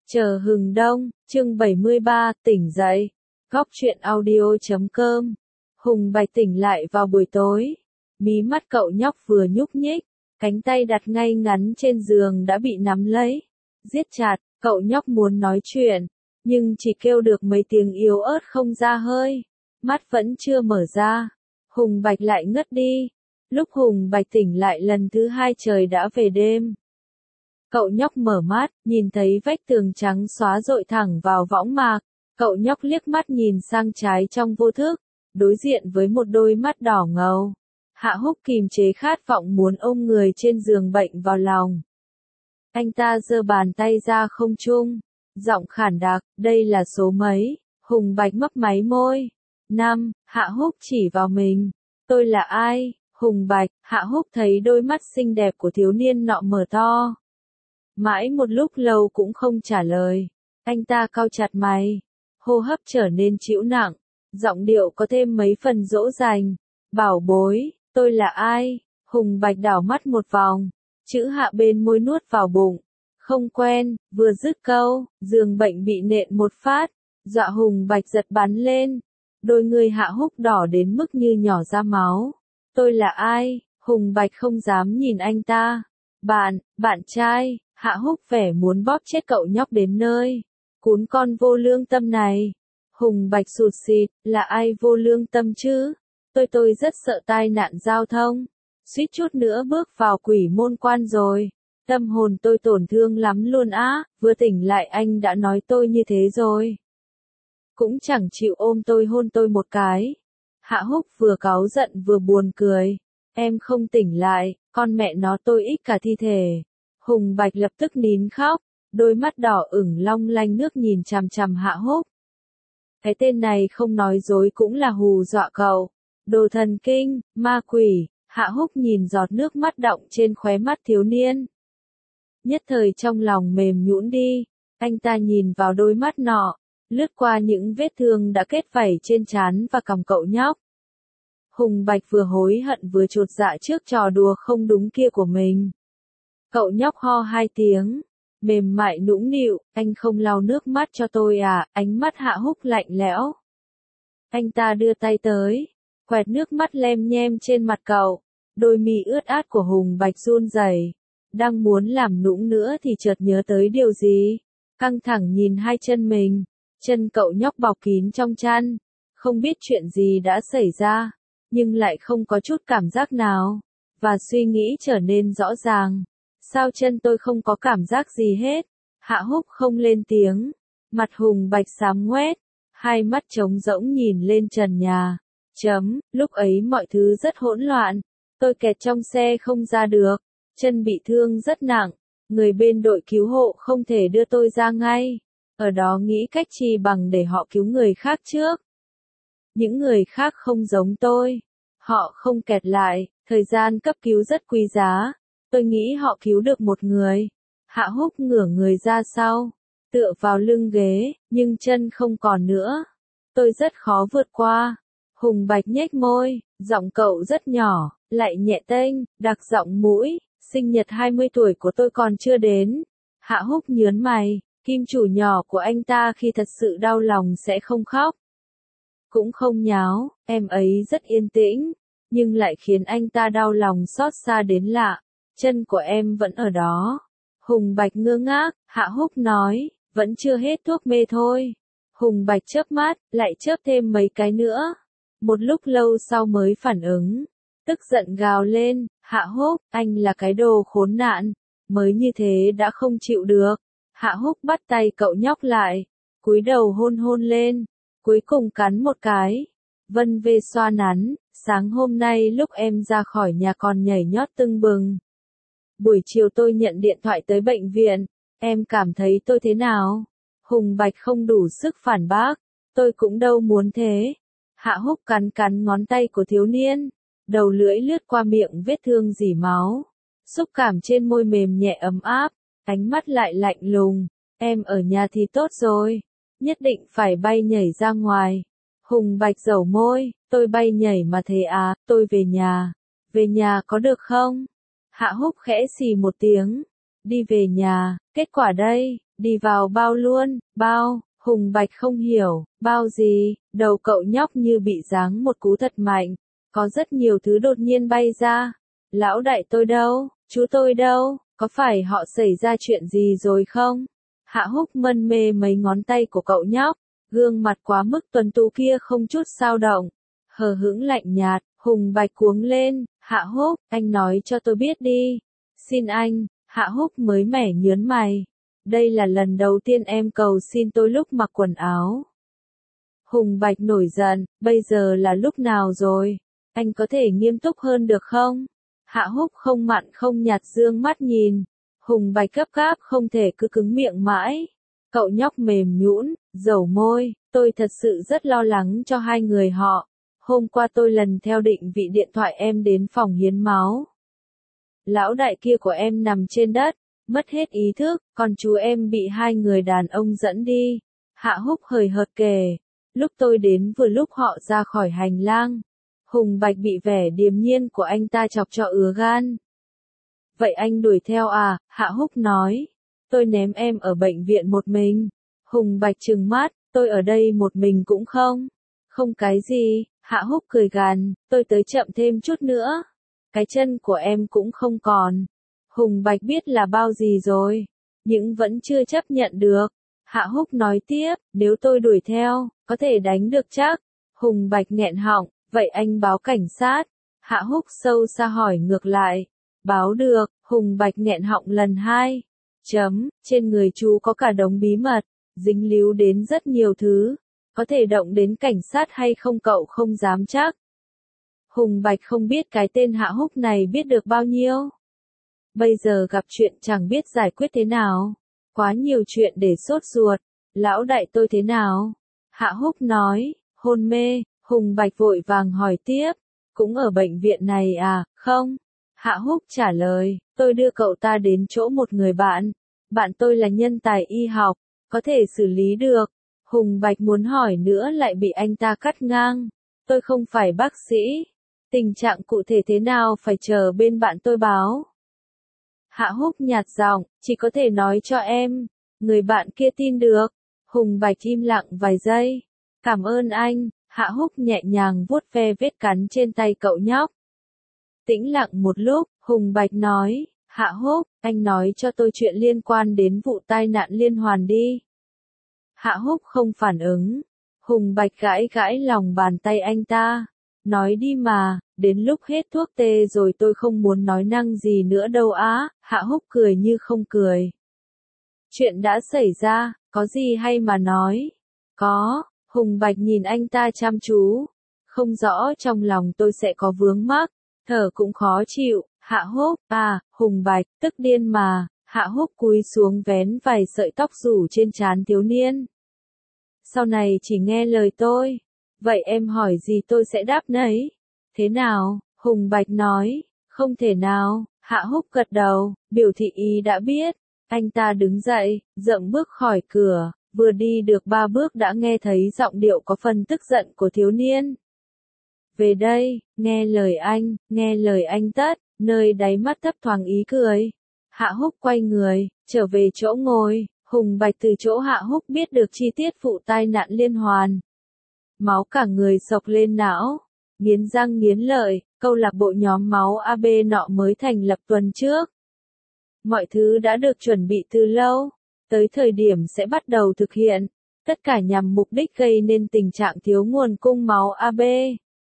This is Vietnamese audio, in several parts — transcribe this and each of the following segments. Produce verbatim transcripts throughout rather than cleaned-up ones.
Chờ hừng đông, chương bảy mươi ba, tỉnh dậy. Góc truyện audio chấm com. Hùng Bạch tỉnh lại vào buổi tối. Mí mắt cậu nhóc vừa nhúc nhích, cánh tay đặt ngay ngắn trên giường đã bị nắm lấy. Giết chặt, cậu nhóc muốn nói chuyện, nhưng chỉ kêu được mấy tiếng yếu ớt không ra hơi. Mắt vẫn chưa mở ra. Hùng Bạch lại ngất đi. Lúc Hùng Bạch tỉnh lại lần thứ hai trời đã về đêm. Cậu nhóc mở mắt, nhìn thấy vách tường trắng xóa dội thẳng vào võng mạc. Cậu nhóc liếc mắt nhìn sang trái trong vô thức, đối diện với một đôi mắt đỏ ngầu. Hạ Húc kìm chế khát vọng muốn ôm người trên giường bệnh vào lòng. Anh ta giơ bàn tay ra không trung, giọng khản đặc, đây là số mấy? Hùng Bạch mấp máy môi. Năm, Hạ Húc chỉ vào mình. Tôi là ai? Hùng Bạch. Hạ Húc thấy đôi mắt xinh đẹp của thiếu niên nọ mở to. Mãi một lúc lâu cũng không trả lời. Anh ta cau chặt mày, hô hấp trở nên trĩu nặng, giọng điệu có thêm mấy phần dỗ dành. Bảo bối, tôi là ai? Hùng Bạch đảo mắt một vòng, chữ Hạ bên môi nuốt vào bụng. Không quen. Vừa dứt câu, giường bệnh bị nện một phát, dọa Hùng Bạch giật bắn lên. Đôi người Hạ Húc đỏ đến mức như nhỏ ra máu. Tôi là ai? Hùng Bạch không dám nhìn anh ta. Bạn, bạn trai. Hạ Húc vẻ muốn bóp chết cậu nhóc đến nơi. Cún con vô lương tâm này. Hùng Bạch sụt sịt, là ai vô lương tâm chứ? Tôi tôi rất sợ tai nạn giao thông. Suýt chút nữa bước vào quỷ môn quan rồi. Tâm hồn tôi tổn thương lắm luôn á, vừa tỉnh lại anh đã nói tôi như thế rồi. Cũng chẳng chịu ôm tôi hôn tôi một cái. Hạ Húc vừa cáu giận vừa buồn cười. Em không tỉnh lại, con mẹ nó tôi ích cả thi thể. Hùng Bạch lập tức nín khóc, đôi mắt đỏ ửng long lanh nước nhìn chằm chằm Hạ Húc. Cái tên này không nói dối cũng là hù dọa cậu. Đồ thần kinh, ma quỷ. Hạ Húc nhìn giọt nước mắt đọng trên khóe mắt thiếu niên. Nhất thời trong lòng mềm nhũn đi, anh ta nhìn vào đôi mắt nọ, lướt qua những vết thương đã kết vảy trên trán và cằm cậu nhóc. Hùng Bạch vừa hối hận vừa chột dạ trước trò đùa không đúng kia của mình. Cậu nhóc ho hai tiếng, mềm mại nũng nịu, anh không lau nước mắt cho tôi à? Ánh mắt Hạ Húc lạnh lẽo. Anh ta đưa tay tới, quẹt nước mắt lem nhem trên mặt cậu, đôi mi ướt át của Hùng Bạch run rẩy. Đang muốn làm nũng nữa thì chợt nhớ tới điều gì, căng thẳng nhìn hai chân mình, chân cậu nhóc bọc kín trong chăn, không biết chuyện gì đã xảy ra, nhưng lại không có chút cảm giác nào, và suy nghĩ trở nên rõ ràng. Sao chân tôi không có cảm giác gì hết? Hạ Húc không lên tiếng, mặt Hùng Bạch xám ngoét, hai mắt trống rỗng nhìn lên trần nhà. Chấm, lúc ấy mọi thứ rất hỗn loạn, tôi kẹt trong xe không ra được, chân bị thương rất nặng, người bên đội cứu hộ không thể đưa tôi ra ngay. Ở đó nghĩ cách chi bằng để họ cứu người khác trước. Những người khác không giống tôi, họ không kẹt lại, thời gian cấp cứu rất quý giá. Tôi nghĩ họ cứu được một người. Hạ Húc ngửa người ra sau, tựa vào lưng ghế, nhưng chân không còn nữa. Tôi rất khó vượt qua. Hùng Bạch nhếch môi, giọng cậu rất nhỏ, lại nhẹ tênh, đặc giọng mũi, sinh nhật hai mươi tuổi của tôi còn chưa đến. Hạ Húc nhớn mày, kim chủ nhỏ của anh ta khi thật sự đau lòng sẽ không khóc, cũng không nháo, em ấy rất yên tĩnh, nhưng lại khiến anh ta đau lòng xót xa đến lạ. Chân của em vẫn ở đó. Hùng Bạch ngơ ngác, Hạ Húc nói, vẫn chưa hết thuốc mê thôi. Hùng Bạch chớp mắt, lại chớp thêm mấy cái nữa. Một lúc lâu sau mới phản ứng, tức giận gào lên, Hạ Húc, anh là cái đồ khốn nạn, mới như thế đã không chịu được. Hạ Húc bắt tay cậu nhóc lại, cúi đầu hôn hôn lên, cuối cùng cắn một cái. Vân vê xoa nắn, sáng hôm nay lúc em ra khỏi nhà còn nhảy nhót tưng bừng. Buổi chiều tôi nhận điện thoại tới bệnh viện, em cảm thấy tôi thế nào? Hùng Bạch không đủ sức phản bác, tôi cũng đâu muốn thế. Hạ Húc cắn cắn ngón tay của thiếu niên, đầu lưỡi lướt qua miệng vết thương rỉ máu, xúc cảm trên môi mềm nhẹ ấm áp, ánh mắt lại lạnh lùng. Em ở nhà thì tốt rồi, nhất định phải bay nhảy ra ngoài. Hùng Bạch dẩu môi, tôi bay nhảy mà thế à? Tôi về nhà. Về nhà có được không? Hạ Húc khẽ xì một tiếng, đi về nhà, kết quả đây, Đi vào bao luôn, bao, Hùng Bạch không hiểu, bao gì, đầu cậu nhóc như bị giáng một cú thật mạnh, có rất nhiều thứ đột nhiên bay ra. Lão đại tôi đâu, chú tôi đâu, có phải họ xảy ra chuyện gì rồi không? Hạ Húc mân mê mấy ngón tay của cậu nhóc, gương mặt quá mức tuấn tú kia không chút dao động, hờ hững lạnh nhạt. Hùng Bạch cuống lên, Hạ Húc, anh nói cho tôi biết đi. Xin anh, Hạ Húc mới mẻ nhớn mày. Đây là lần đầu tiên em cầu xin tôi lúc mặc quần áo. Hùng Bạch nổi giận, bây giờ là lúc nào rồi? Anh có thể nghiêm túc hơn được không? Hạ Húc không mặn không nhạt dương mắt nhìn. Hùng Bạch gấp gáp không thể cứ cứng miệng mãi. Cậu nhóc mềm nhũn, dầu môi, tôi thật sự rất lo lắng cho hai người họ. Hôm qua tôi lần theo định vị điện thoại em đến phòng hiến máu. Lão đại kia của em nằm trên đất, mất hết ý thức, còn chú em bị hai người đàn ông dẫn đi. Hạ Húc hời hợt kể, lúc tôi đến vừa lúc họ ra khỏi hành lang. Hùng Bạch bị vẻ điềm nhiên của anh ta chọc cho ứa gan. Vậy anh đuổi theo à? Hạ Húc nói. Tôi ném em ở bệnh viện một mình. Hùng Bạch trừng mắt, tôi ở đây một mình cũng không. Không cái gì, Hạ Húc cười gằn, tôi tới chậm thêm chút nữa. Cái chân của em cũng không còn. Hùng Bạch biết là bao gì rồi, nhưng vẫn chưa chấp nhận được. Hạ Húc nói tiếp, nếu tôi đuổi theo, có thể đánh được chắc. Hùng Bạch nghẹn họng, vậy anh báo cảnh sát. Hạ Húc sâu xa hỏi ngược lại. Báo được, Hùng Bạch nghẹn họng lần hai. Chấm, trên người chú có cả đống bí mật, dính líu đến rất nhiều thứ. Có thể động đến cảnh sát hay không cậu không dám chắc. Hùng Bạch không biết cái tên Hạ Húc này biết được bao nhiêu. Bây giờ gặp chuyện chẳng biết giải quyết thế nào. Quá nhiều chuyện để sốt ruột. Lão đại tôi thế nào? Hạ Húc nói, hôn mê. Hùng Bạch vội vàng hỏi tiếp. Cũng ở bệnh viện này à, không? Hạ Húc trả lời, tôi đưa cậu ta đến chỗ một người bạn. Bạn tôi là nhân tài y học, có thể xử lý được. Hùng Bạch muốn hỏi nữa lại bị anh ta cắt ngang. Tôi không phải bác sĩ. Tình trạng cụ thể thế nào phải chờ bên bạn tôi báo. Hạ Húc nhạt giọng, chỉ có thể nói cho em. Người bạn kia tin được. Hùng Bạch im lặng vài giây. Cảm ơn anh. Hạ Húc nhẹ nhàng vuốt ve vết cắn trên tay cậu nhóc. Tĩnh lặng một lúc, Hùng Bạch nói, Hạ Húc, anh nói cho tôi chuyện liên quan đến vụ tai nạn liên hoàn đi. Hạ Húc không phản ứng. Hùng Bạch gãi gãi lòng bàn tay anh ta. Nói đi mà, đến lúc hết thuốc tê rồi tôi không muốn nói năng gì nữa đâu á. Hạ Húc cười như không cười. Chuyện đã xảy ra, có gì hay mà nói? Có, Hùng Bạch nhìn anh ta chăm chú. Không rõ trong lòng tôi sẽ có vướng mắc, thở cũng khó chịu. Hạ Húc, à, Hùng Bạch, tức điên mà. Hạ Húc cúi xuống vén vài sợi tóc rủ trên trán thiếu niên. Sau này chỉ nghe lời tôi. Vậy em hỏi gì tôi sẽ đáp nấy. Thế nào? Hùng Bạch nói. Không thể nào. Hạ Húc gật đầu, biểu thị ý đã biết. Anh ta đứng dậy, dậm bước khỏi cửa, vừa đi được ba bước đã nghe thấy giọng điệu có phần tức giận của thiếu niên. Về đây, nghe lời anh, nghe lời anh tất, nơi đáy mắt thấp thoáng ý cười. Hạ Húc quay người, trở về chỗ ngồi, Hùng Bạch từ chỗ Hạ Húc biết được chi tiết vụ tai nạn liên hoàn. Máu cả người sộc lên não, nghiến răng nghiến lợi, câu lạc bộ nhóm máu a bê nọ mới thành lập tuần trước. Mọi thứ đã được chuẩn bị từ lâu, tới thời điểm sẽ bắt đầu thực hiện, tất cả nhằm mục đích gây nên tình trạng thiếu nguồn cung máu a bê.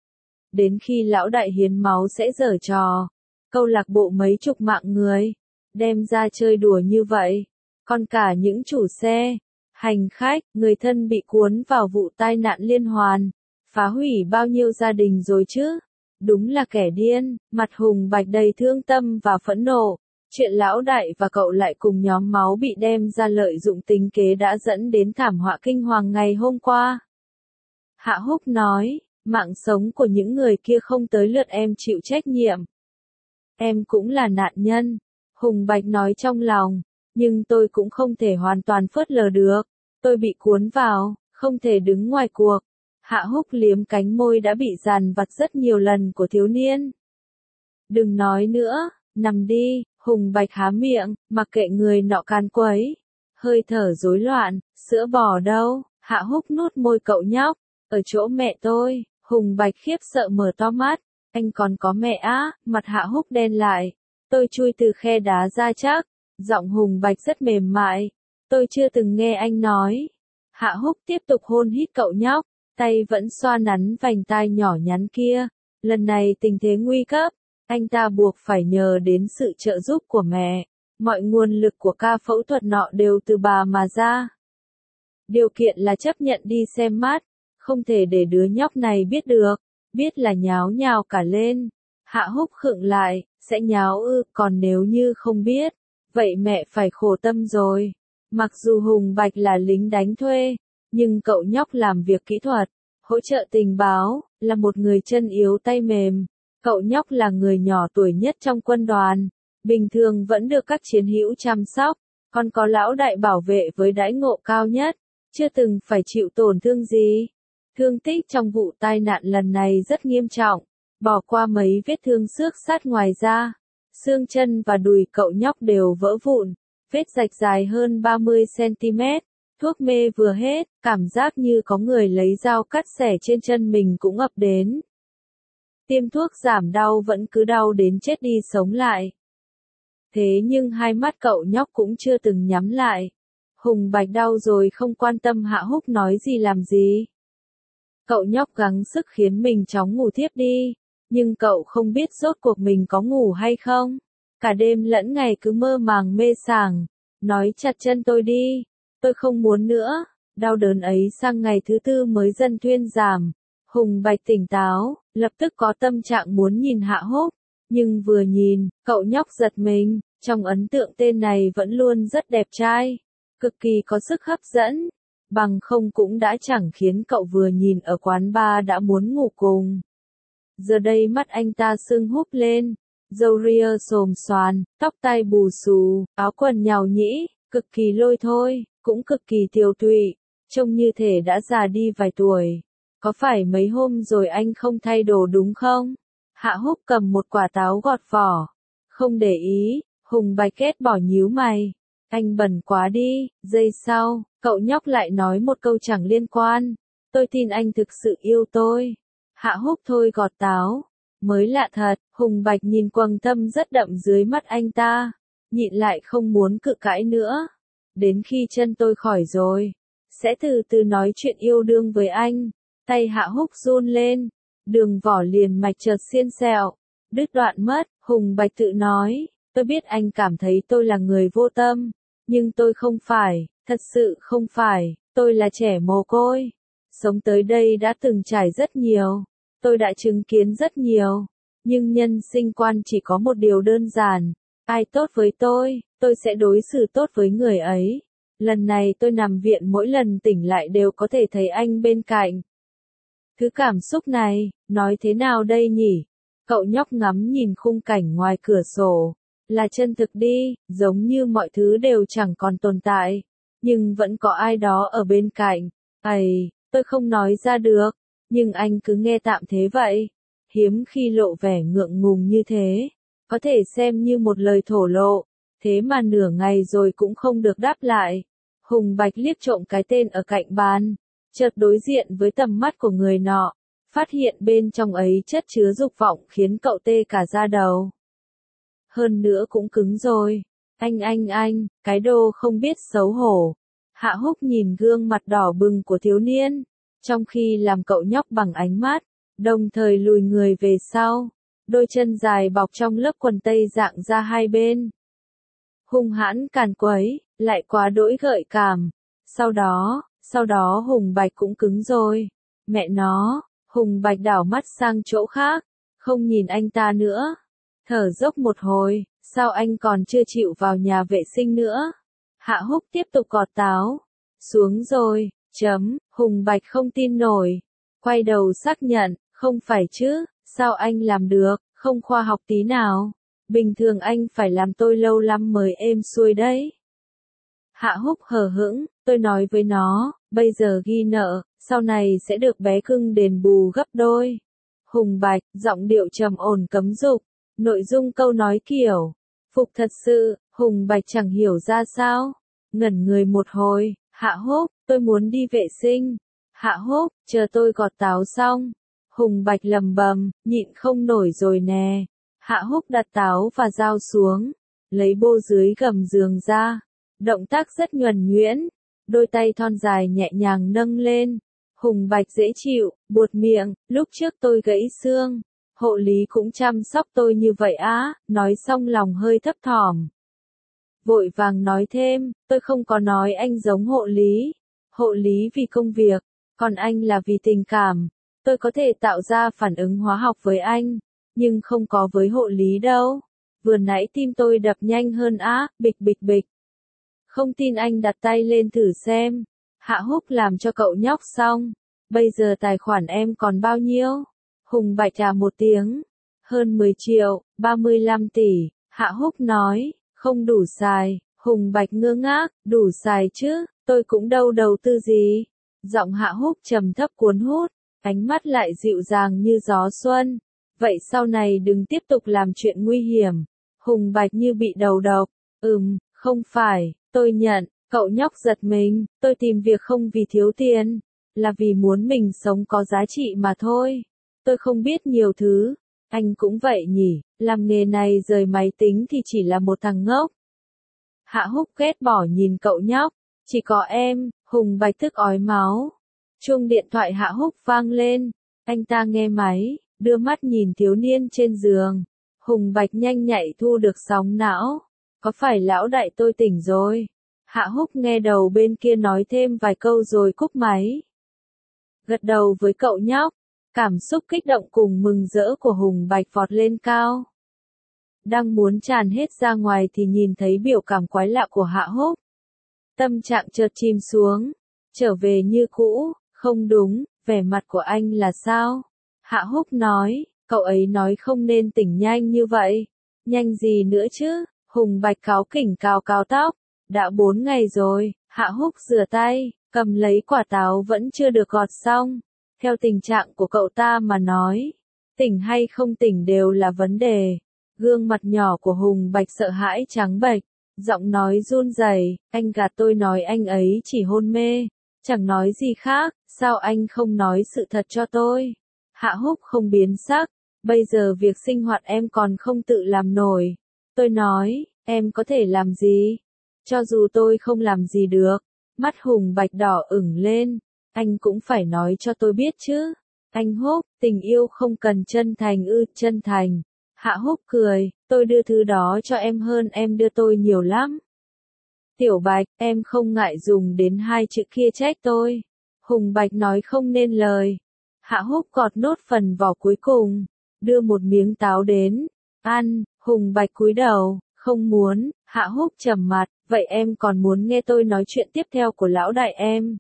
Đến khi lão đại hiến máu sẽ giở trò, câu lạc bộ mấy chục mạng người, đem ra chơi đùa như vậy, còn cả những chủ xe, hành khách, người thân bị cuốn vào vụ tai nạn liên hoàn, phá hủy bao nhiêu gia đình rồi chứ, đúng là kẻ điên. Mặt Hùng Bạch đầy thương tâm và phẫn nộ, chuyện lão đại và cậu lại cùng nhóm máu bị đem ra lợi dụng tính kế đã dẫn đến thảm họa kinh hoàng ngày hôm qua. Hạ Húc nói, mạng sống của những người kia không tới lượt em chịu trách nhiệm. Em cũng là nạn nhân, Hùng Bạch nói trong lòng, nhưng tôi cũng không thể hoàn toàn phớt lờ được. Tôi bị cuốn vào, không thể đứng ngoài cuộc. Hạ Húc liếm cánh môi đã bị dằn vặt rất nhiều lần của thiếu niên. Đừng nói nữa, nằm đi. Hùng Bạch há miệng, mặc kệ người nọ can quấy. hơi thở rối loạn, sữa bò đâu? Hạ Húc nuốt môi cậu nhóc, ở chỗ mẹ tôi. Hùng Bạch khiếp sợ mở to mắt, anh còn có mẹ á? Mặt Hạ Húc đen lại, tôi chui từ khe đá ra chắc. Giọng Hùng Bạch rất mềm mại, tôi chưa từng nghe anh nói. Hạ Húc tiếp tục hôn hít cậu nhóc, tay vẫn xoa nắn vành tai nhỏ nhắn kia. Lần này tình thế nguy cấp, anh ta buộc phải nhờ đến sự trợ giúp của mẹ. Mọi nguồn lực của ca phẫu thuật nọ đều từ bà mà ra. Điều kiện là chấp nhận đi xem mắt, không thể để đứa nhóc này biết được, biết là nháo nhào cả lên. Hạ Húc khựng lại, sẽ nháo ư, còn nếu như không biết, vậy mẹ phải khổ tâm rồi. Mặc dù Hùng Bạch là lính đánh thuê, nhưng cậu nhóc làm việc kỹ thuật, hỗ trợ tình báo, là một người chân yếu tay mềm. Cậu nhóc là người nhỏ tuổi nhất trong quân đoàn, bình thường vẫn được các chiến hữu chăm sóc, còn có lão đại bảo vệ với đãi ngộ cao nhất, chưa từng phải chịu tổn thương gì. Thương tích trong vụ tai nạn lần này rất nghiêm trọng, bỏ qua mấy vết thương xước sát ngoài da, xương chân và đùi cậu nhóc đều vỡ vụn, vết rạch dài hơn ba mươi xăng-ti-mét, thuốc mê vừa hết, cảm giác như có người lấy dao cắt xẻ trên chân mình cũng ập đến. Tiêm thuốc giảm đau vẫn cứ đau đến chết đi sống lại. Thế nhưng hai mắt cậu nhóc cũng chưa từng nhắm lại. Hùng Bạch đau rồi không quan tâm Hạ Húc nói gì làm gì. Cậu nhóc gắng sức khiến mình chóng ngủ thiếp đi, nhưng cậu không biết rốt cuộc mình có ngủ hay không. Cả đêm lẫn ngày cứ mơ màng mê sảng, nói chặt chân tôi đi, tôi không muốn nữa. Đau đớn ấy sang ngày thứ tư mới dần thuyên giảm. Hùng Bạch tỉnh táo, lập tức có tâm trạng muốn nhìn Hạ Húc, nhưng vừa nhìn, cậu nhóc giật mình, trong ấn tượng tên này vẫn luôn rất đẹp trai, cực kỳ có sức hấp dẫn, bằng không cũng đã chẳng khiến cậu vừa nhìn ở quán bar đã muốn ngủ cùng. Giờ đây mắt anh ta sưng húp lên, râu ria xồm xoàn, tóc tai bù xù, áo quần nhàu nhĩ, cực kỳ lôi thôi, cũng cực kỳ tiều tụy, trông như thể đã già đi vài tuổi. Có phải mấy hôm rồi anh không thay đồ đúng không? Hạ Húc cầm một quả táo gọt vỏ. Không để ý, Hùng Bạch ghét bỏ nhíu mày. Anh bẩn quá đi, giây sau, cậu nhóc lại nói một câu chẳng liên quan. Tôi tin anh thực sự yêu tôi. Hạ Húc thôi gọt táo. Mới lạ thật, Hùng Bạch nhìn quầng thâm rất đậm dưới mắt anh ta. Nhịn lại không muốn cự cãi nữa. Đến khi chân tôi khỏi rồi, sẽ từ từ nói chuyện yêu đương với anh. Tay Hạ Húc run lên, đường vỏ liền mạch chợt xiên xẹo, đứt đoạn mất. Hùng Bạch tự nói, tôi biết anh cảm thấy tôi là người vô tâm, nhưng tôi không phải, thật sự không phải, tôi là trẻ mồ côi. Sống tới đây đã từng trải rất nhiều, tôi đã chứng kiến rất nhiều, nhưng nhân sinh quan chỉ có một điều đơn giản, ai tốt với tôi, tôi sẽ đối xử tốt với người ấy. Lần này tôi nằm viện mỗi lần tỉnh lại đều có thể thấy anh bên cạnh. Thứ cảm xúc này, nói thế nào đây nhỉ? Cậu nhóc ngắm nhìn khung cảnh ngoài cửa sổ. Là chân thực đi, giống như mọi thứ đều chẳng còn tồn tại. Nhưng vẫn có ai đó ở bên cạnh. Ây, tôi không nói ra được. Nhưng anh cứ nghe tạm thế vậy. Hiếm khi lộ vẻ ngượng ngùng như thế. Có thể xem như một lời thổ lộ. Thế mà nửa ngày rồi cũng không được đáp lại. Hùng Bạch liếc trộm cái tên ở cạnh bàn. Chợt đối diện với tầm mắt của người nọ, phát hiện bên trong ấy chất chứa dục vọng khiến cậu tê cả da đầu. Hơn nữa cũng cứng rồi. Anh anh anh, cái đồ không biết xấu hổ. Hạ Húc nhìn gương mặt đỏ bừng của thiếu niên, trong khi làm cậu nhóc bằng ánh mắt, đồng thời lùi người về sau, đôi chân dài bọc trong lớp quần tây dạng ra hai bên. Hung hãn càn quấy, lại quá đỗi gợi cảm. Sau đó, sau đó Hùng Bạch cũng cứng rồi. Mẹ nó, Hùng Bạch đảo mắt sang chỗ khác, không nhìn anh ta nữa. Thở dốc một hồi, sao anh còn chưa chịu vào nhà vệ sinh nữa? Hạ Húc tiếp tục gọt táo. Xuống rồi, chấm, Hùng Bạch không tin nổi. Quay đầu xác nhận, không phải chứ, sao anh làm được, không khoa học tí nào. Bình thường anh phải làm tôi lâu lắm mới êm xuôi đấy. Hạ Húc hờ hững, tôi nói với nó, bây giờ ghi nợ, sau này sẽ được bé cưng đền bù gấp đôi. Hùng Bạch, giọng điệu trầm ổn cấm dục, nội dung câu nói kiểu, phục thật sự, Hùng Bạch chẳng hiểu ra sao. ngẩn người một hồi, Hạ Húc, tôi muốn đi vệ sinh. Hạ Húc, chờ tôi gọt táo xong. Hùng Bạch lầm bầm, nhịn không nổi rồi nè. Hạ Húc đặt táo và dao xuống, lấy bô dưới gầm giường ra. Động tác rất nhuần nhuyễn, đôi tay thon dài nhẹ nhàng nâng lên. Hùng Bạch dễ chịu, buột miệng, lúc trước tôi gãy xương. Hộ lý cũng chăm sóc tôi như vậy á, nói xong lòng hơi thấp thỏm. Vội vàng nói thêm, tôi không có nói anh giống hộ lý. Hộ lý vì công việc, còn anh là vì tình cảm. Tôi có thể tạo ra phản ứng hóa học với anh, nhưng không có với hộ lý đâu. Vừa nãy tim tôi đập nhanh hơn á, bịch bịch bịch. Không tin anh đặt tay lên thử xem. Hạ Húc làm cho cậu nhóc xong. Bây giờ tài khoản em còn bao nhiêu? Hùng Bạch à một tiếng. Hơn mười triệu, ba mươi lăm tỷ. Hạ Húc nói, không đủ xài. Hùng Bạch ngơ ngác, đủ xài chứ, tôi cũng đâu đầu tư gì. Giọng Hạ Húc trầm thấp cuốn hút, ánh mắt lại dịu dàng như gió xuân. Vậy sau này đừng tiếp tục làm chuyện nguy hiểm. Hùng Bạch như bị đầu độc. Ừm, không phải, tôi nhận. Cậu nhóc giật mình, tôi tìm việc không vì thiếu tiền, là vì muốn mình sống có giá trị mà thôi. Tôi không biết nhiều thứ, anh cũng vậy nhỉ, làm nghề này rời máy tính thì chỉ là một thằng ngốc. Hạ Húc ghét bỏ nhìn cậu nhóc, chỉ có em. Hùng Bạch tức ói máu. Chuông điện thoại Hạ Húc vang lên, anh ta nghe máy, đưa mắt nhìn thiếu niên trên giường. Hùng Bạch nhanh nhạy thu được sóng não, có phải lão đại tôi tỉnh rồi? Hạ Húc nghe đầu bên kia nói thêm vài câu rồi cúp máy. Gật đầu với cậu nhóc, cảm xúc kích động cùng mừng rỡ của Hùng Bạch vọt lên cao. Đang muốn tràn hết ra ngoài thì nhìn thấy biểu cảm quái lạ của Hạ Húc. Tâm trạng chợt chìm xuống, trở về như cũ, không đúng, vẻ mặt của anh là sao? Hạ Húc nói, cậu ấy nói không nên tỉnh nhanh như vậy. Nhanh gì nữa chứ? Hùng Bạch cáu kỉnh cào cào tóc. Đã bốn ngày rồi. Hạ Húc rửa tay, cầm lấy quả táo vẫn chưa được gọt xong. Theo tình trạng của cậu ta mà nói, tỉnh hay không tỉnh đều là vấn đề. Gương mặt nhỏ của Hùng Bạch sợ hãi trắng bệch, giọng nói run rẩy, anh gạt tôi nói anh ấy chỉ hôn mê, chẳng nói gì khác, sao anh không nói sự thật cho tôi? Hạ Húc không biến sắc, bây giờ việc sinh hoạt em còn không tự làm nổi. Tôi nói, em có thể làm gì? Cho dù tôi không làm gì được. Mắt Hùng Bạch đỏ ửng lên, anh cũng phải nói cho tôi biết chứ. Anh Húc, tình yêu không cần chân thành ư, chân thành. Hạ Húc cười, tôi đưa thứ đó cho em hơn em đưa tôi nhiều lắm. Tiểu Bạch, em không ngại dùng đến hai chữ kia trách tôi. Hùng Bạch nói không nên lời. Hạ Húc gọt nốt phần vỏ cuối cùng, đưa một miếng táo đến. Ăn. Hùng Bạch cúi đầu, không muốn. Hạ Húc trầm mặt, vậy em còn muốn nghe tôi nói chuyện tiếp theo của lão đại em?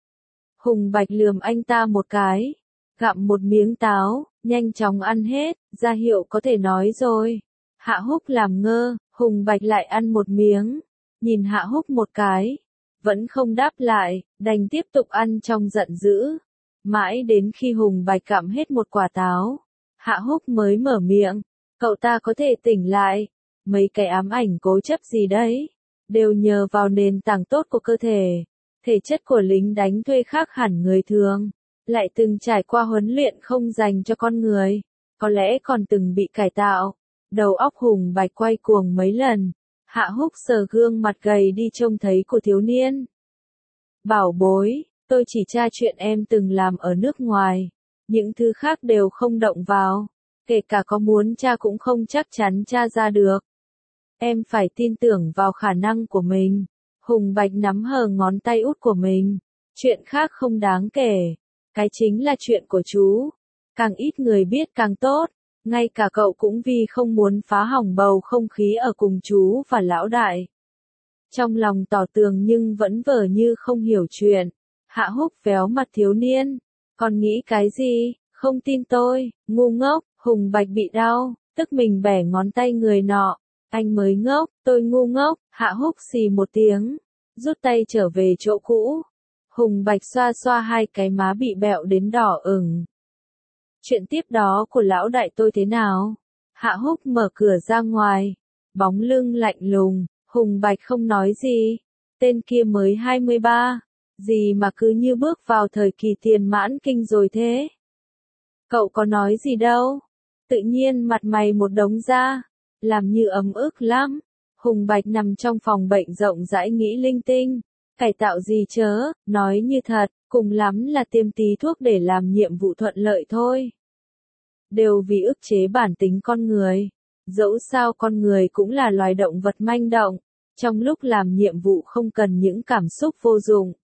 Hùng Bạch lườm anh ta một cái, gặm một miếng táo, nhanh chóng ăn hết, ra hiệu có thể nói rồi. Hạ Húc làm ngơ, Hùng Bạch lại ăn một miếng, nhìn Hạ Húc một cái, vẫn không đáp lại, đành tiếp tục ăn trong giận dữ. Mãi đến khi Hùng Bạch gặm hết một quả táo, Hạ Húc mới mở miệng, cậu ta có thể tỉnh lại. Mấy cái ám ảnh cố chấp gì đấy, đều nhờ vào nền tảng tốt của cơ thể. Thể chất của lính đánh thuê khác hẳn người thường, lại từng trải qua huấn luyện không dành cho con người, có lẽ còn từng bị cải tạo. Đầu óc Hùng Bạch quay cuồng mấy lần. Hạ Húc sờ gương mặt gầy đi trông thấy của thiếu niên. Bảo bối, tôi chỉ tra chuyện em từng làm ở nước ngoài, những thứ khác đều không động vào, kể cả có muốn tra cũng không chắc chắn tra ra được. Em phải tin tưởng vào khả năng của mình. Hùng Bạch nắm hờ ngón tay út của mình. Chuyện khác không đáng kể. Cái chính là chuyện của chú. Càng ít người biết càng tốt. Ngay cả cậu cũng vì không muốn phá hỏng bầu không khí ở cùng chú và lão đại. Trong lòng tỏ tường nhưng vẫn vờ như không hiểu chuyện. Hạ Húc véo mặt thiếu niên. Còn nghĩ cái gì? Không tin tôi, ngu ngốc. Hùng Bạch bị đau, tức mình bẻ ngón tay người nọ. Anh mới ngốc, tôi ngu ngốc. Hạ Húc xì một tiếng, rút tay trở về chỗ cũ. Hùng Bạch xoa xoa hai cái má bị bẹo đến đỏ ửng. Chuyện tiếp đó của lão đại tôi thế nào? Hạ Húc mở cửa ra ngoài, bóng lưng lạnh lùng. Hùng Bạch không nói gì. tên kia mới hai mươi ba, gì mà cứ như bước vào thời kỳ tiền mãn kinh rồi thế. Cậu có nói gì đâu, tự nhiên mặt mày một đống da, làm như ấm ức lắm. Hùng Bạch nằm trong phòng bệnh rộng rãi nghĩ linh tinh, cải tạo gì chớ, nói như thật, cùng lắm là tiêm tí thuốc để làm nhiệm vụ thuận lợi thôi. Đều vì ức chế bản tính con người, dẫu sao con người cũng là loài động vật manh động, trong lúc làm nhiệm vụ không cần những cảm xúc vô dụng.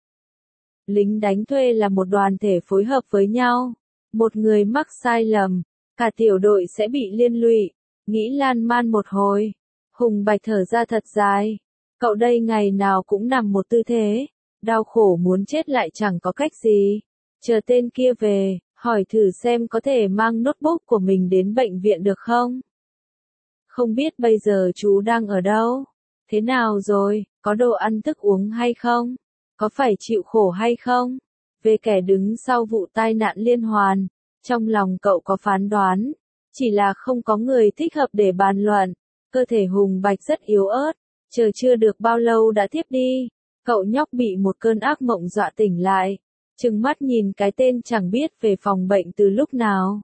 Lính đánh thuê là một đoàn thể phối hợp với nhau, một người mắc sai lầm, cả tiểu đội sẽ bị liên lụy, nghĩ lan man một hồi. Hùng Bạch thở ra thật dài, cậu đây ngày nào cũng nằm một tư thế, đau khổ muốn chết lại chẳng có cách gì. Chờ tên kia về, hỏi thử xem có thể mang notebook của mình đến bệnh viện được không? Không biết bây giờ chú đang ở đâu? Thế nào rồi, có đồ ăn thức uống hay không? Có phải chịu khổ hay không? Về kẻ đứng sau vụ tai nạn liên hoàn, trong lòng cậu có phán đoán, chỉ là không có người thích hợp để bàn luận. Cơ thể Hùng Bạch rất yếu ớt, chờ chưa được bao lâu đã thiếp đi. Cậu nhóc bị một cơn ác mộng dọa tỉnh lại, trừng mắt nhìn cái tên chẳng biết về phòng bệnh từ lúc nào.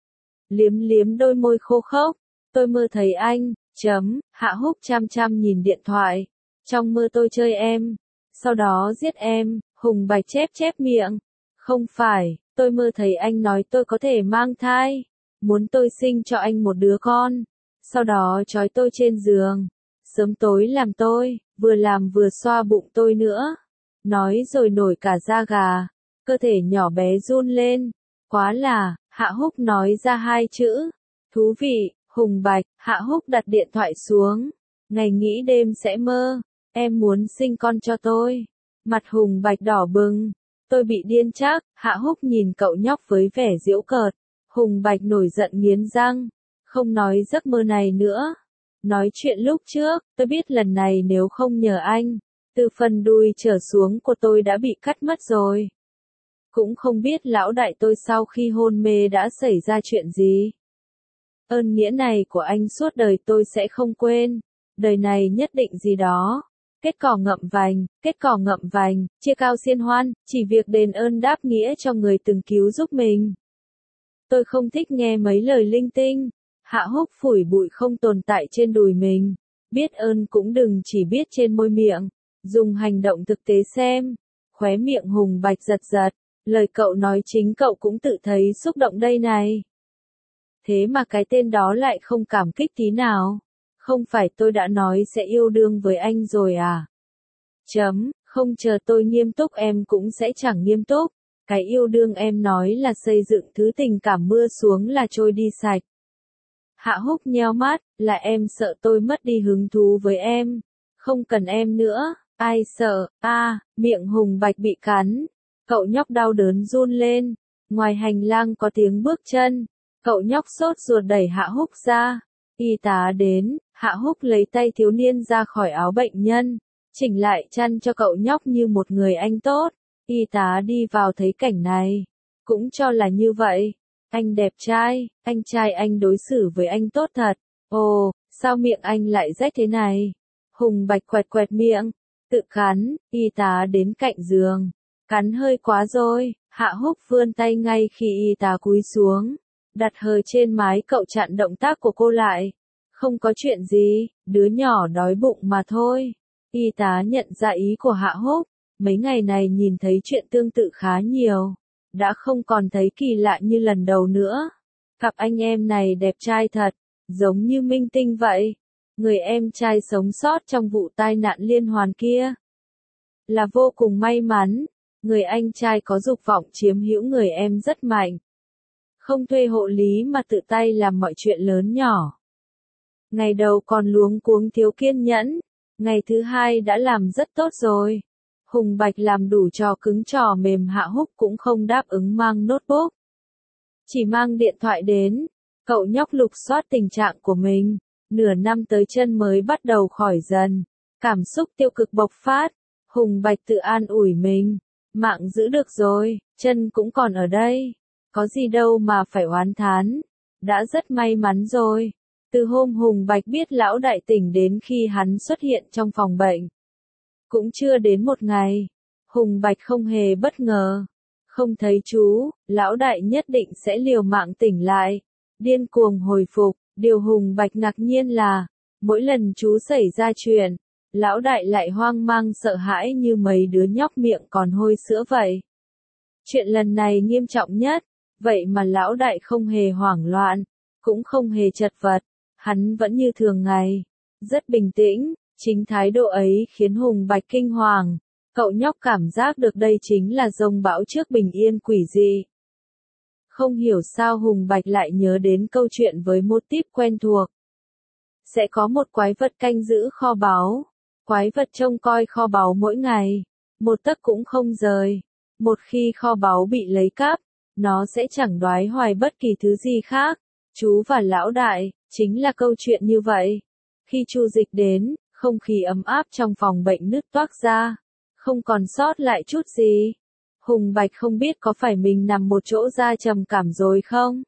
Liếm liếm đôi môi khô khốc, tôi mơ thấy anh, chấm, Hạ Húc chăm chăm nhìn điện thoại. Trong mơ tôi chơi em, sau đó giết em. Hùng Bạch chép chép miệng. Không phải, tôi mơ thấy anh nói tôi có thể mang thai, muốn tôi sinh cho anh một đứa con, sau đó trói tôi trên giường, sớm tối làm tôi, vừa làm vừa xoa bụng tôi nữa. Nói rồi nổi cả da gà, cơ thể nhỏ bé run lên. Quá là, Hạ Húc nói ra hai chữ. Thú vị. Hùng Bạch. Hạ Húc đặt điện thoại xuống. Ngày nghĩ đêm sẽ mơ, em muốn sinh con cho tôi. Mặt Hùng Bạch đỏ bừng. Tôi bị điên chắc. Hạ Húc nhìn cậu nhóc với vẻ giễu cợt. Hùng Bạch nổi giận nghiến răng. Không nói giấc mơ này nữa. Nói chuyện lúc trước, tôi biết lần này nếu không nhờ anh, từ phần đùi trở xuống của tôi đã bị cắt mất rồi. Cũng không biết lão đại tôi sau khi hôn mê đã xảy ra chuyện gì. Ơn nghĩa này của anh suốt đời tôi sẽ không quên. Đời này nhất định gì đó. Kết cỏ ngậm vành, kết cỏ ngậm vành, chia cao xiên hoan, chỉ việc đền ơn đáp nghĩa cho người từng cứu giúp mình. Tôi không thích nghe mấy lời linh tinh. Hạ Húc phủi bụi không tồn tại trên đùi mình. Biết ơn cũng đừng chỉ biết trên môi miệng. Dùng hành động thực tế xem. Khóe miệng Hùng Bạch giật giật. Lời cậu nói chính cậu cũng tự thấy xúc động đây này. Thế mà cái tên đó lại không cảm kích tí nào. Không phải tôi đã nói sẽ yêu đương với anh rồi à? Chấm, không chờ tôi nghiêm túc em cũng sẽ chẳng nghiêm túc. Cái yêu đương em nói là xây dựng thứ tình cảm mưa xuống là trôi đi sạch. Hạ Húc nheo mắt, là em sợ tôi mất đi hứng thú với em. Không cần em nữa, ai sợ, a à, miệng Hùng Bạch bị cắn. Cậu nhóc đau đớn run lên. Ngoài hành lang có tiếng bước chân. Cậu nhóc sốt ruột đẩy Hạ Húc ra. Y tá đến, Hạ Húc lấy tay thiếu niên ra khỏi áo bệnh nhân. Chỉnh lại chăn cho cậu nhóc như một người anh tốt. Y tá đi vào thấy cảnh này. Cũng cho là như vậy. Anh đẹp trai, anh trai anh đối xử với anh tốt thật. Ồ, sao miệng anh lại rách thế này? Hùng Bạch quẹt quẹt miệng, tự cắn. Y tá đến cạnh giường. Cắn hơi quá rồi. Hạ Húc vươn tay ngay khi y tá cúi xuống. Đặt hờ trên mái cậu chặn động tác của cô lại. Không có chuyện gì, đứa nhỏ đói bụng mà thôi. Y tá nhận ra ý của Hạ Húc. Mấy ngày này nhìn thấy chuyện tương tự khá nhiều. Đã không còn thấy kỳ lạ như lần đầu nữa. Cặp anh em này đẹp trai thật, giống như minh tinh vậy. Người em trai sống sót trong vụ tai nạn liên hoàn kia là vô cùng may mắn. Người anh trai có dục vọng chiếm hữu người em rất mạnh. Không thuê hộ lý mà tự tay làm mọi chuyện lớn nhỏ. Ngày đầu còn luống cuống thiếu kiên nhẫn. Ngày thứ hai đã làm rất tốt rồi. Hùng Bạch làm đủ trò cứng trò mềm. Hạ Húc cũng không đáp ứng mang notebook. Chỉ mang điện thoại đến. Cậu nhóc lục soát tình trạng của mình. Nửa năm tới chân mới bắt đầu khỏi dần. Cảm xúc tiêu cực bộc phát. Hùng Bạch tự an ủi mình. Mạng giữ được rồi, chân cũng còn ở đây. Có gì đâu mà phải oán thán. Đã rất may mắn rồi. Từ hôm Hùng Bạch biết lão đại tỉnh đến khi hắn xuất hiện trong phòng bệnh. Cũng chưa đến một ngày, Hùng Bạch không hề bất ngờ. Không thấy chú, lão đại nhất định sẽ liều mạng tỉnh lại, điên cuồng hồi phục. Điều Hùng Bạch ngạc nhiên là, mỗi lần chú xảy ra chuyện, lão đại lại hoang mang sợ hãi như mấy đứa nhóc miệng còn hôi sữa vậy. Chuyện lần này nghiêm trọng nhất, vậy mà lão đại không hề hoảng loạn, cũng không hề chật vật, hắn vẫn như thường ngày, rất bình tĩnh. Chính thái độ ấy khiến Hùng Bạch kinh hoàng, cậu nhóc cảm giác được đây chính là dông bão trước bình yên quỷ dị. Không hiểu sao Hùng Bạch lại nhớ đến câu chuyện với mô típ quen thuộc. Sẽ có một quái vật canh giữ kho báu, quái vật trông coi kho báu mỗi ngày, một tấc cũng không rời. Một khi kho báu bị lấy cắp, nó sẽ chẳng đoái hoài bất kỳ thứ gì khác. Chú và lão đại, chính là câu chuyện như vậy. Khi Chu Dịch đến, không khí ấm áp trong phòng bệnh nứt toác ra, không còn sót lại chút gì. Hùng Bạch không biết có phải mình nằm một chỗ ra trầm cảm rồi không?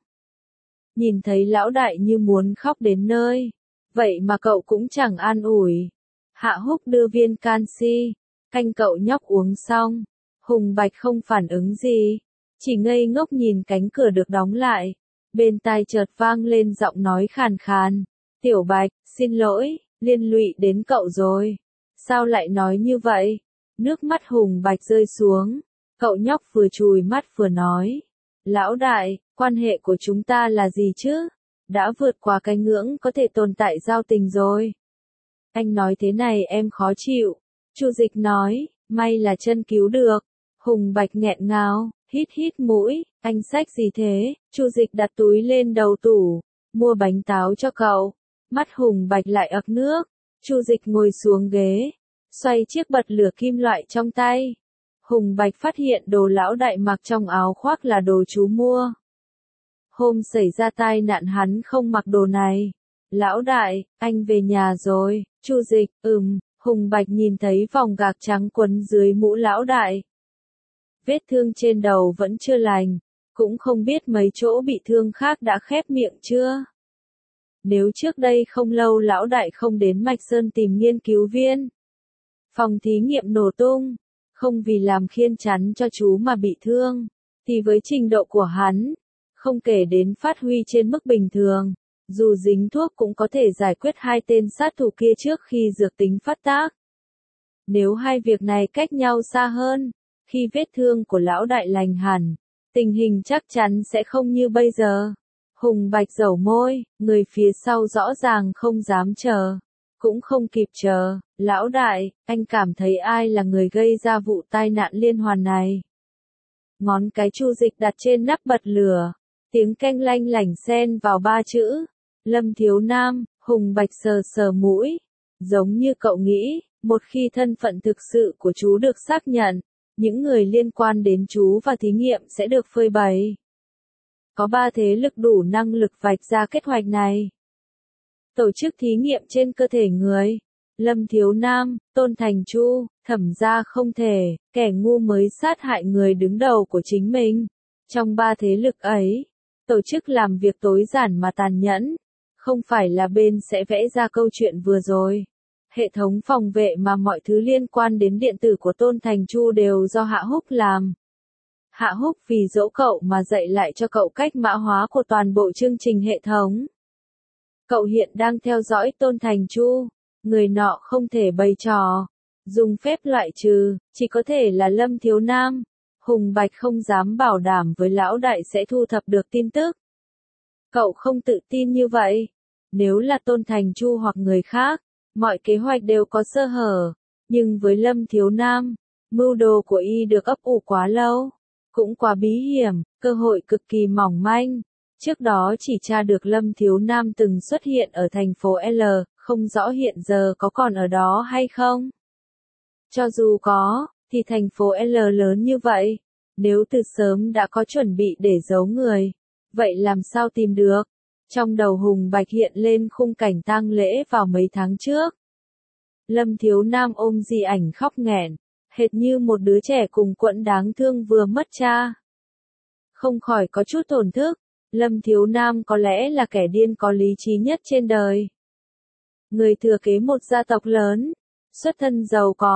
Nhìn thấy lão đại như muốn khóc đến nơi, vậy mà cậu cũng chẳng an ủi. Hạ Húc đưa viên canxi, canh cậu nhóc uống xong, Hùng Bạch không phản ứng gì, chỉ ngây ngốc nhìn cánh cửa được đóng lại. Bên tai chợt vang lên giọng nói khàn khàn, "Tiểu Bạch, xin lỗi, liên lụy đến cậu rồi." Sao lại nói như vậy? Nước mắt Hùng Bạch rơi xuống, cậu nhóc vừa chùi mắt vừa nói, "Lão đại, quan hệ của chúng ta là gì chứ? Đã vượt qua cái ngưỡng có thể tồn tại giao tình rồi." "Anh nói thế này em khó chịu." Chu Dịch nói, "May là chân cứu được." Hùng Bạch nghẹn ngào, hít hít mũi, "Anh xách gì thế?" Chu Dịch đặt túi lên đầu tủ, "Mua bánh táo cho cậu." Mắt Hùng Bạch lại ực nước. Chu Dịch ngồi xuống ghế, xoay chiếc bật lửa kim loại trong tay. Hùng Bạch phát hiện đồ lão đại mặc trong áo khoác là đồ chú mua. Hôm xảy ra tai nạn hắn không mặc đồ này. "Lão đại, anh về nhà rồi." Chu Dịch, ừm. Hùng Bạch nhìn thấy vòng gạc trắng quấn dưới mũ lão đại. Vết thương trên đầu vẫn chưa lành, cũng không biết mấy chỗ bị thương khác đã khép miệng chưa. Nếu trước đây không lâu lão đại không đến Mạch Sơn tìm nghiên cứu viên, phòng thí nghiệm nổ tung, không vì làm khiên chắn cho chú mà bị thương, thì với trình độ của hắn, không kể đến phát huy trên mức bình thường, dù dính thuốc cũng có thể giải quyết hai tên sát thủ kia trước khi dược tính phát tác. Nếu hai việc này cách nhau xa hơn, khi vết thương của lão đại lành hẳn, tình hình chắc chắn sẽ không như bây giờ. Hùng Bạch dẩu môi, người phía sau rõ ràng không dám chờ, cũng không kịp chờ. "Lão đại, anh cảm thấy ai là người gây ra vụ tai nạn liên hoàn này?" Ngón cái Chu Dịch đặt trên nắp bật lửa, tiếng keng lanh lảnh xen vào ba chữ, "Lâm Thiếu Nam." Hùng Bạch sờ sờ mũi, "Giống như cậu nghĩ, một khi thân phận thực sự của chú được xác nhận, những người liên quan đến chú và thí nghiệm sẽ được phơi bày. Có ba thế lực đủ năng lực vạch ra kế hoạch này. Tổ chức thí nghiệm trên cơ thể người, Lâm Thiếu Nam, Tôn Thành Chu, Thẩm gia không thể, kẻ ngu mới sát hại người đứng đầu của chính mình. Trong ba thế lực ấy, tổ chức làm việc tối giản mà tàn nhẫn, không phải là bên sẽ vẽ ra câu chuyện vừa rồi. Hệ thống phòng vệ mà mọi thứ liên quan đến điện tử của Tôn Thành Chu đều do Hạ Húc làm. Hạ Húc vì dỗ cậu mà dạy lại cho cậu cách mã hóa của toàn bộ chương trình hệ thống. Cậu hiện đang theo dõi Tôn Thành Chu, người nọ không thể bày trò, dùng phép loại trừ, chỉ có thể là Lâm Thiếu Nam. Hùng Bạch không dám bảo đảm với lão đại sẽ thu thập được tin tức. Cậu không tự tin như vậy. Nếu là Tôn Thành Chu hoặc người khác, mọi kế hoạch đều có sơ hở, nhưng với Lâm Thiếu Nam, mưu đồ của y được ấp ủ quá lâu, cũng quá bí hiểm, cơ hội cực kỳ mỏng manh. Trước đó chỉ tra được Lâm Thiếu Nam từng xuất hiện ở thành phố L, không rõ hiện giờ có còn ở đó hay không. Cho dù có, thì thành phố L lớn như vậy, nếu từ sớm đã có chuẩn bị để giấu người, vậy làm sao tìm được? Trong đầu Hùng Bạch hiện lên khung cảnh tang lễ vào mấy tháng trước. Lâm Thiếu Nam ôm di ảnh khóc nghẹn, hệt như một đứa trẻ cùng quẫn đáng thương vừa mất cha. Không khỏi có chút thổn thức, Lâm Thiếu Nam có lẽ là kẻ điên có lý trí nhất trên đời. Người thừa kế một gia tộc lớn, xuất thân giàu có,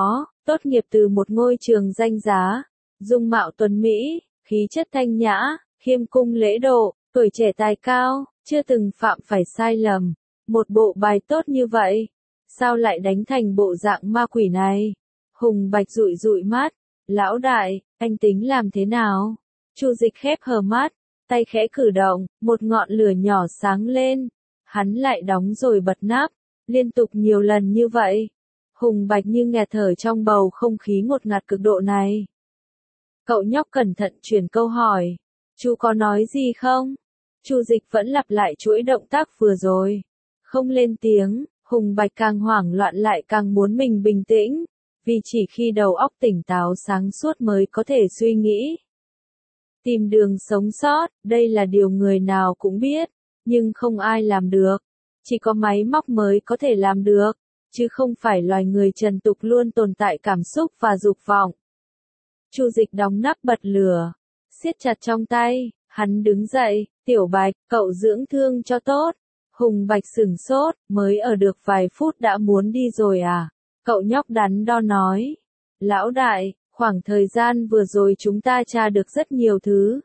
tốt nghiệp từ một ngôi trường danh giá, dung mạo tuấn mỹ, khí chất thanh nhã, khiêm cung lễ độ, tuổi trẻ tài cao, chưa từng phạm phải sai lầm. Một bộ bài tốt như vậy, sao lại đánh thành bộ dạng ma quỷ này? Hùng Bạch dụi dụi mắt, lão đại, anh tính làm thế nào? Chu Dịch khép hờ mắt, tay khẽ cử động, một ngọn lửa nhỏ sáng lên, hắn lại đóng rồi bật nắp, liên tục nhiều lần như vậy. Hùng Bạch như nghẹt thở trong bầu không khí ngột ngạt cực độ này. Cậu nhóc cẩn thận chuyển câu hỏi, chú có nói gì không? Chu Dịch vẫn lặp lại chuỗi động tác vừa rồi, không lên tiếng. Hùng Bạch càng hoảng loạn lại càng muốn mình bình tĩnh, vì chỉ khi đầu óc tỉnh táo sáng suốt mới có thể suy nghĩ. Tìm đường sống sót, đây là điều người nào cũng biết, nhưng không ai làm được. Chỉ có máy móc mới có thể làm được, chứ không phải loài người trần tục luôn tồn tại cảm xúc và dục vọng. Chu Dịch đóng nắp bật lửa, siết chặt trong tay, hắn đứng dậy, Tiểu Bạch, cậu dưỡng thương cho tốt. Hùng Bạch sửng sốt, mới ở được vài phút đã muốn đi rồi à? Cậu nhóc đắn đo nói. Lão đại, khoảng thời gian vừa rồi chúng ta tra được rất nhiều thứ.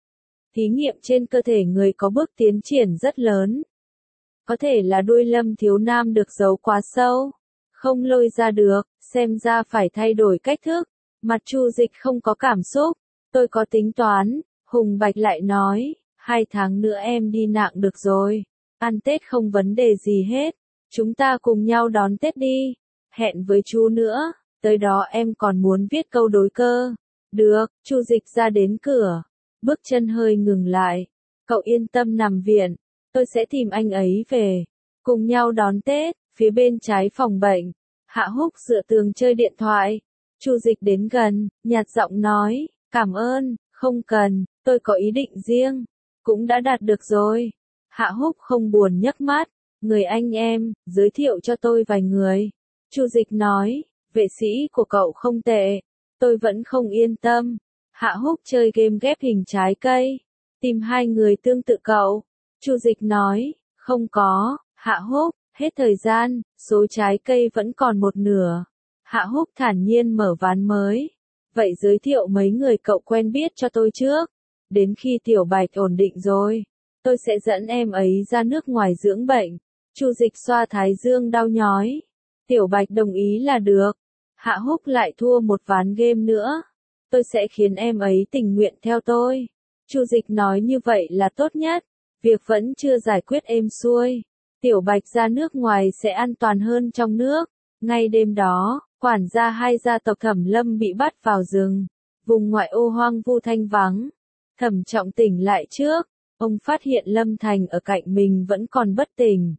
Thí nghiệm trên cơ thể người có bước tiến triển rất lớn. Có thể là đuôi Lâm thiếu nam được giấu quá sâu, không lôi ra được, xem ra phải thay đổi cách thức. Mặt Chu Dịch không có cảm xúc, tôi có tính toán. Hùng Bạch lại nói, hai tháng nữa em đi nặng được rồi. Ăn Tết không vấn đề gì hết, chúng ta cùng nhau đón Tết đi, hẹn với chú nữa, tới đó em còn muốn viết câu đối cơ. Được, Chu Dịch ra đến cửa, bước chân hơi ngừng lại, cậu yên tâm nằm viện, tôi sẽ tìm anh ấy về, cùng nhau đón Tết. Phía bên trái phòng bệnh, Hạ Húc dựa tường chơi điện thoại, Chu Dịch đến gần, nhạt giọng nói, cảm ơn, không cần, tôi có ý định riêng, cũng đã đạt được rồi. Hạ Húc không buồn nhấc mắt, người anh em, giới thiệu cho tôi vài người. Chu Dịch nói, vệ sĩ của cậu không tệ, tôi vẫn không yên tâm. Hạ Húc chơi game ghép hình trái cây, tìm hai người tương tự cậu. Chu Dịch nói, không có. Hạ Húc, hết thời gian, số trái cây vẫn còn một nửa. Hạ Húc thản nhiên mở ván mới. Vậy giới thiệu mấy người cậu quen biết cho tôi trước. Đến khi Tiểu Bạch ổn định rồi, tôi sẽ dẫn em ấy ra nước ngoài dưỡng bệnh. Chu Dịch xoa thái dương đau nhói. Tiểu Bạch đồng ý là được. Hạ Húc lại thua một ván game nữa. Tôi sẽ khiến em ấy tình nguyện theo tôi. Chu Dịch nói như vậy là tốt nhất. Việc vẫn chưa giải quyết êm xuôi. Tiểu Bạch ra nước ngoài sẽ an toàn hơn trong nước. Ngay đêm đó, quản gia hai gia tộc Thẩm Lâm bị bắt vào rừng. Vùng ngoại ô hoang vu thanh vắng. Thẩm Trọng tỉnh lại trước. Ông phát hiện Lâm Thành ở cạnh mình vẫn còn bất tỉnh.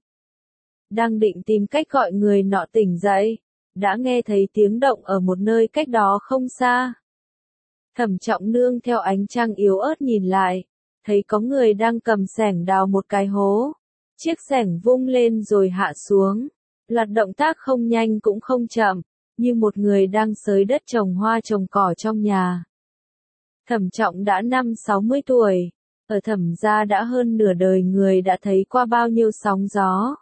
Đang định tìm cách gọi người nọ tỉnh dậy, đã nghe thấy tiếng động ở một nơi cách đó không xa. Thẩm Trọng nương theo ánh trăng yếu ớt nhìn lại, thấy có người đang cầm xẻng đào một cái hố. Chiếc xẻng vung lên rồi hạ xuống, loạt động tác không nhanh cũng không chậm, như một người đang xới đất trồng hoa trồng cỏ trong nhà. Thẩm Trọng đã năm sáu mươi tuổi, ở Thẩm gia đã hơn nửa đời người đã thấy qua bao nhiêu sóng gió.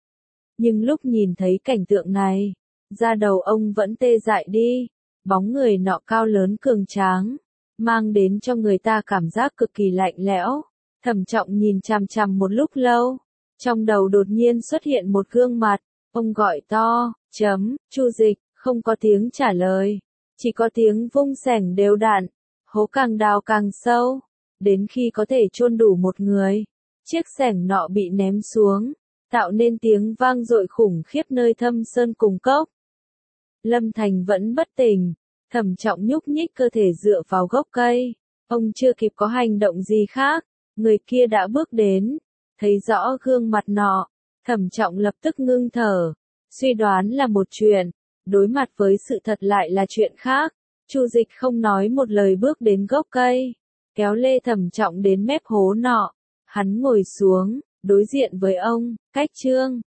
Nhưng lúc nhìn thấy cảnh tượng này, da đầu ông vẫn tê dại đi, bóng người nọ cao lớn cường tráng, mang đến cho người ta cảm giác cực kỳ lạnh lẽo. Thẩm Trọng nhìn chằm chằm một lúc lâu, trong đầu đột nhiên xuất hiện một gương mặt, ông gọi to, chấm, Chu Dịch, không có tiếng trả lời, chỉ có tiếng vung xẻng đều đặn, hố càng đào càng sâu, đến khi có thể chôn đủ một người. Chiếc xẻng nọ bị ném xuống, tạo nên tiếng vang dội khủng khiếp nơi thâm sơn cùng cốc. Lâm Thành vẫn bất tỉnh, Thẩm Trọng nhúc nhích cơ thể dựa vào gốc cây, ông chưa kịp có hành động gì khác, người kia đã bước đến, thấy rõ gương mặt nọ, Thẩm Trọng lập tức ngưng thở, suy đoán là một chuyện, đối mặt với sự thật lại là chuyện khác. Chu Dịch không nói một lời bước đến gốc cây, kéo lê Thẩm Trọng đến mép hố nọ, hắn ngồi xuống, đối diện với ông, cách Trương